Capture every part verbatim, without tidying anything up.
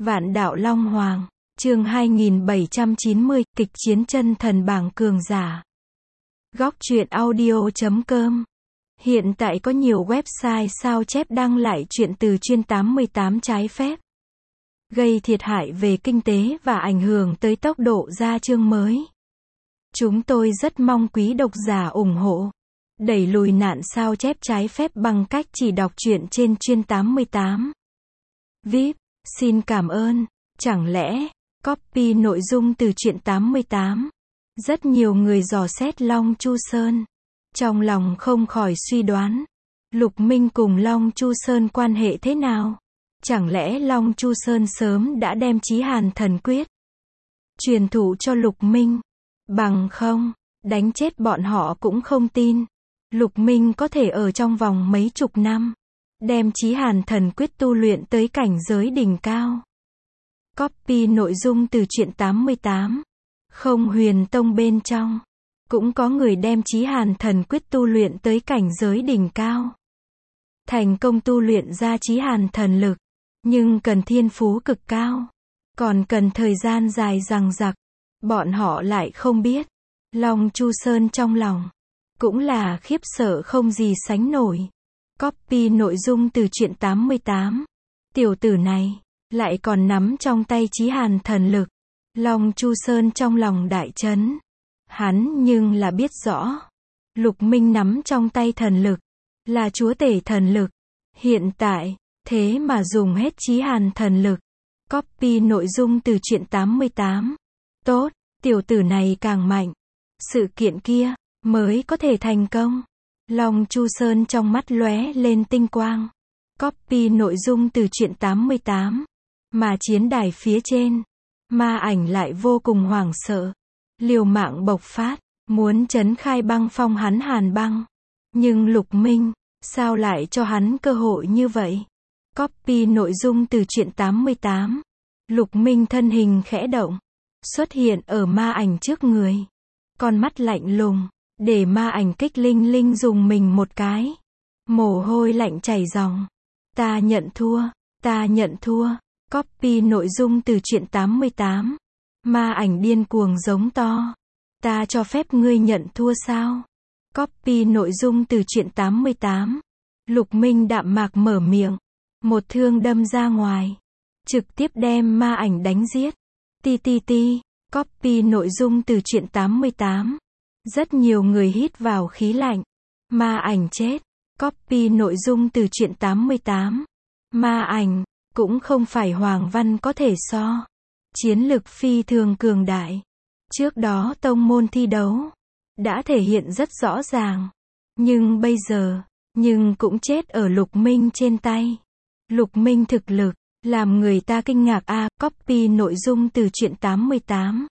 Vạn đạo Long Hoàng, chương hai nghìn bảy trăm chín mươi, kịch chiến chân thần bảng cường giả. Góc truyện audio chấm com. Hiện tại có nhiều website sao chép đăng lại truyện từ chuyên tám mươi tám trái phép, gây thiệt hại về kinh tế và ảnh hưởng tới tốc độ ra chương mới. Chúng tôi rất mong quý độc giả ủng hộ, đẩy lùi nạn sao chép trái phép bằng cách chỉ đọc truyện trên chuyên tám mươi tám. vê i pê, xin cảm ơn. Chẳng lẽ, copy nội dung từ truyện tám mươi tám? Rất nhiều người dò xét Long Chu Sơn. Trong lòng không khỏi suy đoán, Lục Minh cùng Long Chu Sơn quan hệ thế nào? Chẳng lẽ Long Chu Sơn sớm đã đem Chí Hàn Thần Quyết truyền thụ cho Lục Minh? Bằng không, đánh chết bọn họ cũng không tin Lục Minh có thể ở trong vòng mấy chục năm đem Chí Hàn Thần Quyết tu luyện tới cảnh giới đỉnh cao. Copy nội dung từ truyện tám mươi tám. Không Huyền Tông bên trong cũng có người đem Chí Hàn Thần Quyết tu luyện tới cảnh giới đỉnh cao, thành công tu luyện ra Chí Hàn Thần Lực, nhưng cần thiên phú cực cao, còn cần thời gian dài dằng dặc. Bọn họ lại không biết, Long Chu Sơn trong lòng cũng là khiếp sợ không gì sánh nổi. Copy nội dung từ truyện tám mươi tám. Tiểu tử này lại còn nắm trong tay Chí Hàn Thần Lực. Long Chu Sơn trong lòng đại chấn. Hắn nhưng là biết rõ, Lục Minh nắm trong tay thần lực, là chúa tể thần lực. Hiện tại, thế mà dùng hết Chí Hàn Thần Lực. Copy nội dung từ truyện tám mươi tám. Tốt, tiểu tử này càng mạnh, sự kiện kia mới có thể thành công. Long Chu Sơn trong mắt lóe lên tinh quang. Copy nội dung từ truyện tám mươi tám. Mà chiến đài phía trên, ma ảnh lại vô cùng hoảng sợ, liều mạng bộc phát, muốn trấn khai băng phong hắn Hàn Băng. Nhưng Lục Minh, sao lại cho hắn cơ hội như vậy? Copy nội dung từ truyện tám mươi tám. Lục Minh thân hình khẽ động, xuất hiện ở ma ảnh trước người. Con mắt lạnh lùng, để ma ảnh Kích Linh Linh dùng mình một cái. Mồ hôi lạnh chảy ròng. Ta nhận thua, ta nhận thua. Copy nội dung từ truyện tám mươi tám. Ma ảnh điên cuồng giống to. Ta cho phép ngươi nhận thua sao? Copy nội dung từ truyện tám mươi tám. Lục Minh đạm mạc mở miệng, một thương đâm ra ngoài, trực tiếp đem ma ảnh đánh giết. Ti ti ti. Copy nội dung từ truyện tám mươi tám. Rất nhiều người hít vào khí lạnh. Ma ảnh chết. Copy nội dung từ truyện tám mươi tám. Ma ảnh cũng không phải Hoàng Văn có thể so. Chiến lực phi thường cường đại. Trước đó tông môn thi đấu đã thể hiện rất rõ ràng. Nhưng bây giờ, nhưng cũng chết ở Lục Minh trên tay. Lục Minh thực lực làm người ta kinh ngạc a. À, copy nội dung từ truyện tám mươi tám.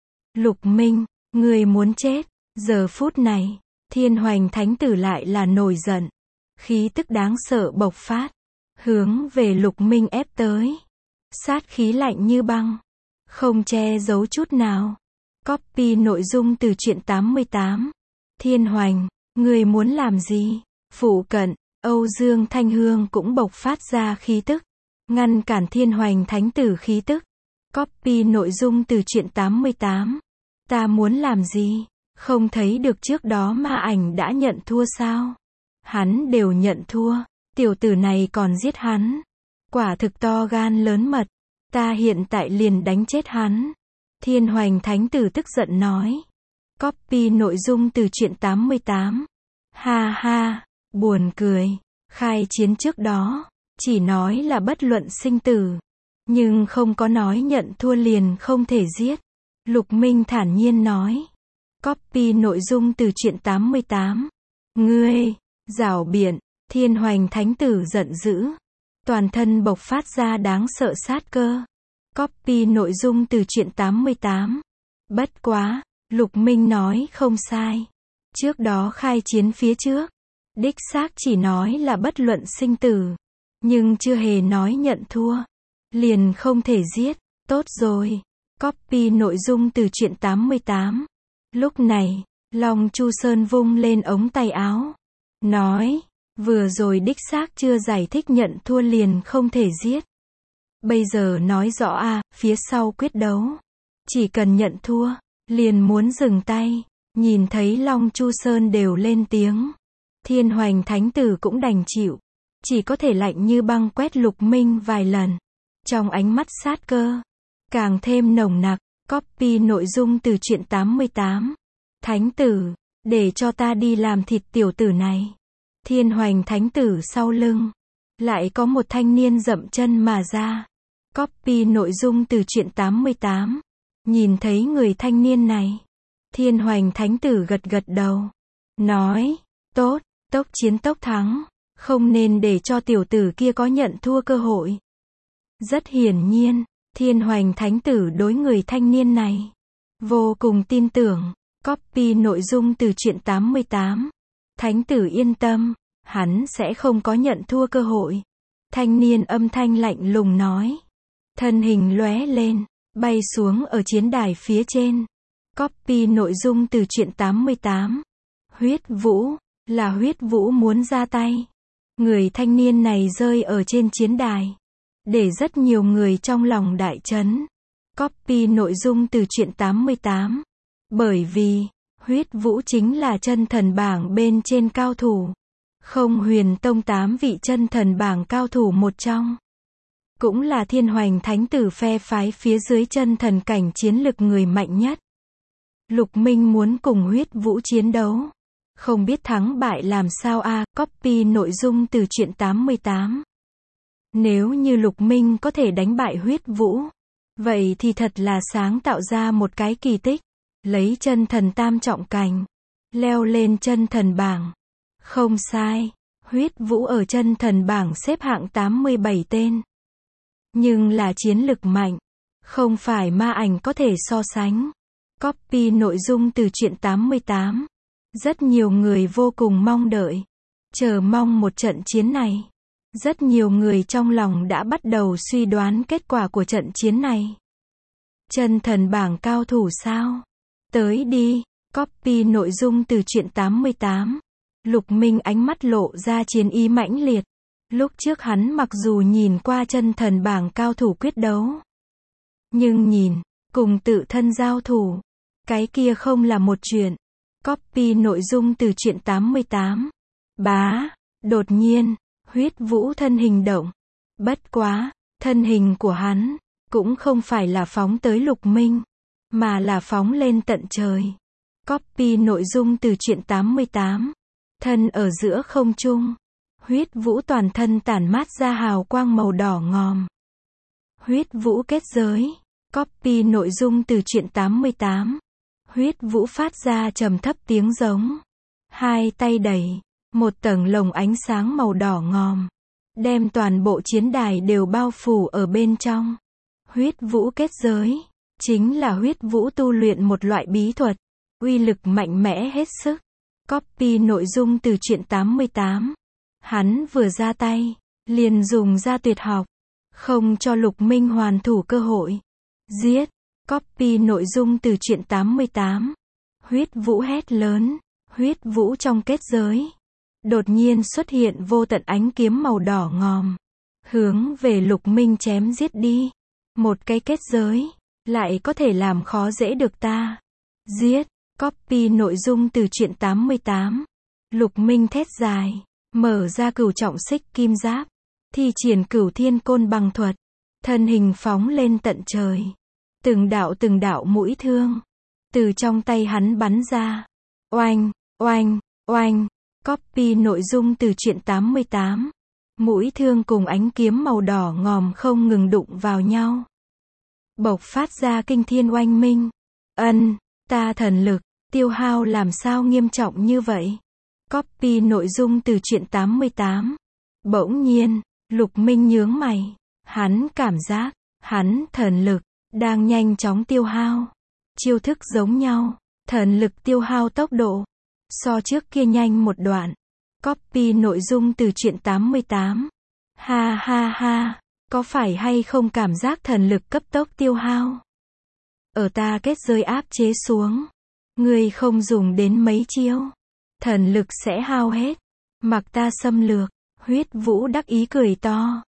Lục Minh, người muốn chết. Giờ phút này, Thiên Hoành Thánh Tử lại là nổi giận, khí tức đáng sợ bộc phát, hướng về Lục Minh ép tới. Sát khí lạnh như băng, không che giấu chút nào. Copy nội dung từ truyện tám mươi tám. Thiên Hoành, người muốn làm gì? Phụ cận, Âu Dương Thanh Hương cũng bộc phát ra khí tức, ngăn cản Thiên Hoành Thánh Tử khí tức. Copy nội dung từ truyện tám mươi tám. Ta muốn làm gì? Không thấy được trước đó ma ảnh đã nhận thua sao? Hắn đều nhận thua, tiểu tử này còn giết hắn. Quả thực to gan lớn mật. Ta hiện tại liền đánh chết hắn. Thiên Hoành Thánh Tử tức giận nói. Copy nội dung từ truyện tám mươi tám. Ha ha, buồn cười. Khai chiến trước đó, chỉ nói là bất luận sinh tử, nhưng không có nói nhận thua liền không thể giết. Lục Minh thản nhiên nói. Copy nội dung từ truyện tám mươi tám. Ngươi, giảo biện. Thiên Hoành Thánh Tử giận dữ, toàn thân bộc phát ra đáng sợ sát cơ. Copy nội dung từ truyện tám mươi tám. Bất quá, Lục Minh nói không sai. Trước đó khai chiến phía trước, đích xác chỉ nói là bất luận sinh tử, nhưng chưa hề nói nhận thua, liền không thể giết. Tốt rồi. Copy nội dung từ truyện tám mươi tám. Lúc này, Long Chu Sơn vung lên ống tay áo, nói, vừa rồi đích xác chưa giải thích nhận thua liền không thể giết. Bây giờ nói rõ à, phía sau quyết đấu. Chỉ cần nhận thua, liền muốn dừng tay. Nhìn thấy Long Chu Sơn đều lên tiếng. Thiên Hoành Thánh Tử cũng đành chịu. Chỉ có thể lạnh như băng quét Lục Minh vài lần. Trong ánh mắt sát cơ, càng thêm nồng nặc. Copy nội dung từ truyện tám mươi tám. Thánh Tử, để cho ta đi làm thịt tiểu tử này. Thiên Hoành Thánh Tử sau lưng. Lại có một thanh niên dậm chân mà ra. Copy nội dung từ truyện tám mươi tám. Nhìn thấy người thanh niên này. Thiên Hoành Thánh Tử gật gật đầu. Nói, tốt, tốc chiến tốc thắng. Không nên để cho tiểu tử kia có nhận thua cơ hội. Rất hiển nhiên, Thiên Hoành Thánh Tử đối người thanh niên này vô cùng tin tưởng. Copy nội dung từ truyện tám mươi tám. Thánh Tử yên tâm, hắn sẽ không có nhận thua cơ hội. Thanh niên âm thanh lạnh lùng nói. Thân hình lóe lên, bay xuống ở chiến đài phía trên. Copy nội dung từ truyện tám mươi tám. Huyết Vũ, là Huyết Vũ muốn ra tay. Người thanh niên này rơi ở trên chiến đài. Để rất nhiều người trong lòng đại chấn. Copy nội dung từ truyện tám mươi tám. Bởi vì, Huyết Vũ chính là chân thần bảng bên trên cao thủ. Không Huyền Tông tám vị chân thần bảng cao thủ một trong. Cũng là Thiên Hoành Thánh Tử phe phái phía dưới chân thần cảnh chiến lực người mạnh nhất. Lục Minh muốn cùng Huyết Vũ chiến đấu. Không biết thắng bại làm sao a. À, copy nội dung từ truyện tám mươi tám. Nếu như Lục Minh có thể đánh bại Huyết Vũ, vậy thì thật là sáng tạo ra một cái kỳ tích. Lấy chân thần tam trọng cảnh, leo lên chân thần bảng. Không sai, Huyết Vũ ở chân thần bảng xếp hạng tám mươi bảy tên. Nhưng là chiến lực mạnh, không phải ma ảnh có thể so sánh. Copy nội dung từ truyện tám mươi tám. Rất nhiều người vô cùng mong đợi, chờ mong một trận chiến này. Rất nhiều người trong lòng đã bắt đầu suy đoán kết quả của trận chiến này. Chân thần bảng cao thủ sao? Tới đi, copy nội dung từ truyện tám mươi tám. Lục Minh ánh mắt lộ ra chiến ý mãnh liệt. Lúc trước hắn mặc dù nhìn qua chân thần bảng cao thủ quyết đấu, nhưng nhìn, cùng tự thân giao thủ, cái kia không là một chuyện. Copy nội dung từ truyện tám mươi tám. Bá, đột nhiên, Huyết Vũ thân hình động. Bất quá, thân hình của hắn, cũng không phải là phóng tới Lục Minh, mà là phóng lên tận trời. Copy nội dung từ truyện tám mươi tám. Thân ở giữa không trung. Huyết Vũ toàn thân tản mát ra hào quang màu đỏ ngòm. Huyết Vũ kết giới. Copy nội dung từ truyện tám mươi tám. Huyết Vũ phát ra trầm thấp tiếng giống. Hai tay đẩy, một tầng lồng ánh sáng màu đỏ ngòm, đem toàn bộ chiến đài đều bao phủ ở bên trong. Huyết Vũ kết giới, chính là Huyết Vũ tu luyện một loại bí thuật, uy lực mạnh mẽ hết sức. Copy nội dung từ truyện tám mươi tám. Hắn vừa ra tay, liền dùng ra tuyệt học, không cho Lục Minh hoàn thủ cơ hội. Giết! Copy nội dung từ truyện tám mươi tám. Huyết Vũ hét lớn, Huyết Vũ trong kết giới. Đột nhiên xuất hiện vô tận ánh kiếm màu đỏ ngòm. Hướng về Lục Minh chém giết đi. Một cái kết giới, lại có thể làm khó dễ được ta. Giết! Copy nội dung từ truyện tám mươi tám. Lục Minh thét dài, mở ra cửu trọng xích kim giáp. Thi triển cửu thiên côn bằng thuật. Thân hình phóng lên tận trời. Từng đạo từng đạo mũi thương, từ trong tay hắn bắn ra. Oanh, oanh, oanh. Copy nội dung từ truyện tám mươi tám. Mũi thương cùng ánh kiếm màu đỏ ngòm không ngừng đụng vào nhau. Bộc phát ra kinh thiên oanh minh. Ân, ta thần lực, tiêu hao làm sao nghiêm trọng như vậy? Copy nội dung từ truyện tám mươi tám. Bỗng nhiên, Lục Minh nhướng mày. Hắn cảm giác, hắn thần lực đang nhanh chóng tiêu hao. Chiêu thức giống nhau, thần lực tiêu hao tốc độ so trước kia nhanh một đoạn. Copy nội dung từ truyện tám mươi tám. Ha ha ha, có phải hay không cảm giác thần lực cấp tốc tiêu hao? Ở ta kết giới áp chế xuống, ngươi không dùng đến mấy chiêu, thần lực sẽ hao hết. Mặc ta xâm lược. Huyết Vũ đắc ý cười to.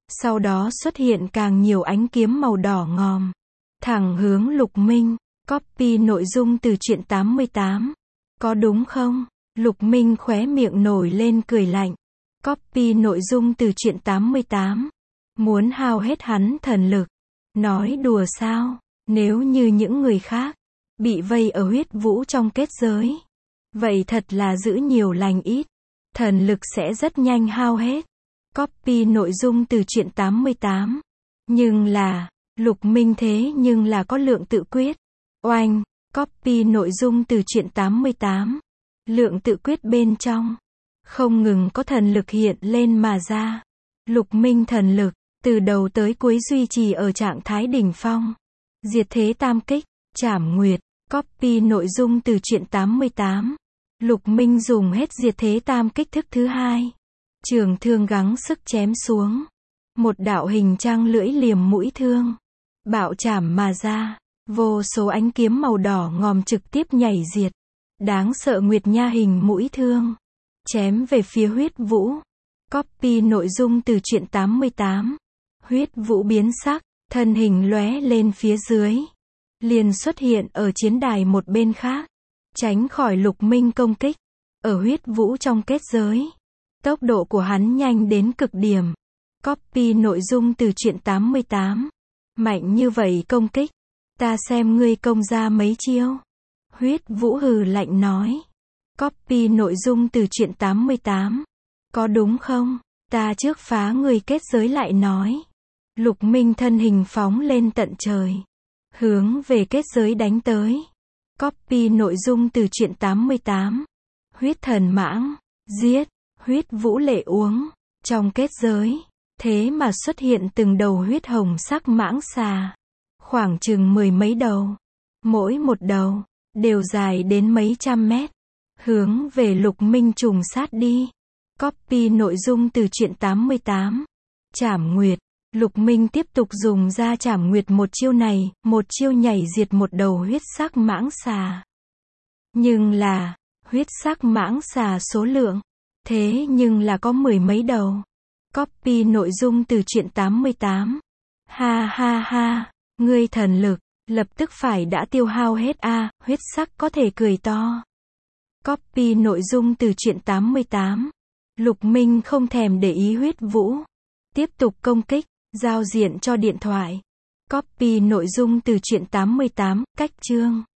Sau đó xuất hiện càng nhiều ánh kiếm màu đỏ ngòm. Thẳng hướng Lục Minh. Copy nội dung từ truyện tám mươi tám. Có đúng không? Lục Minh khóe miệng nổi lên cười lạnh. Copy nội dung từ truyện tám mươi tám. Muốn hao hết hắn thần lực. Nói đùa sao? Nếu như những người khác bị vây ở huyết vũ trong kết giới, vậy thật là giữ nhiều lành ít. Thần lực sẽ rất nhanh hao hết. Copy nội dung từ truyện tám mươi tám. Nhưng là, Lục Minh thế nhưng là có lượng tự quyết. Oanh, copy nội dung từ truyện tám mươi tám. Lượng tự quyết bên trong không ngừng có thần lực hiện lên mà ra. Lục Minh thần lực từ đầu tới cuối duy trì ở trạng thái đỉnh phong. Diệt thế tam kích, trảm nguyệt, copy nội dung từ truyện tám mươi tám. Lục Minh dùng hết diệt thế tam kích thức thứ hai. Trường thương gắng sức chém xuống. Một đạo hình trang lưỡi liềm mũi thương bạo chảm mà ra. Vô số ánh kiếm màu đỏ ngòm trực tiếp nhảy diệt. Đáng sợ nguyệt nha hình mũi thương chém về phía huyết vũ. Copy nội dung từ truyện tám mươi tám. Huyết vũ biến sắc, thân hình lóe lên phía dưới, liền xuất hiện ở chiến đài một bên khác, tránh khỏi Lục Minh công kích. Ở huyết vũ trong kết giới, tốc độ của hắn nhanh đến cực điểm. Copy nội dung từ truyện tám mươi tám. Mạnh như vậy công kích, ta xem ngươi công ra mấy chiêu. Huyết vũ hừ lạnh nói. Copy nội dung từ truyện tám mươi tám. Có đúng không? Ta trước phá ngươi kết giới lại nói. Lục Minh thân hình phóng lên tận trời, hướng về kết giới đánh tới. Copy nội dung từ truyện tám mươi tám. Huyết thần mãng, giết, huyết vũ lệ uống. Trong kết giới, thế mà xuất hiện từng đầu huyết hồng sắc mãng xà. Khoảng chừng mười mấy đầu. Mỗi một đầu, đều dài đến mấy trăm mét. Hướng về Lục Minh trùng sát đi. Copy nội dung từ truyện tám mươi tám. Trảm nguyệt. Lục Minh tiếp tục dùng ra trảm nguyệt một chiêu này, một chiêu nhảy diệt một đầu huyết sắc mãng xà. Nhưng là, huyết sắc mãng xà số lượng, thế nhưng là có mười mấy đầu. Copy nội dung từ truyện tám mươi tám. Ha ha ha, ngươi thần lực, lập tức phải đã tiêu hao hết a, à, huyết sắc có thể cười to. Copy nội dung từ truyện tám mươi tám. Lục Minh không thèm để ý huyết vũ. Tiếp tục công kích, giao diện cho điện thoại. Copy nội dung từ truyện tám mươi tám, cách chương.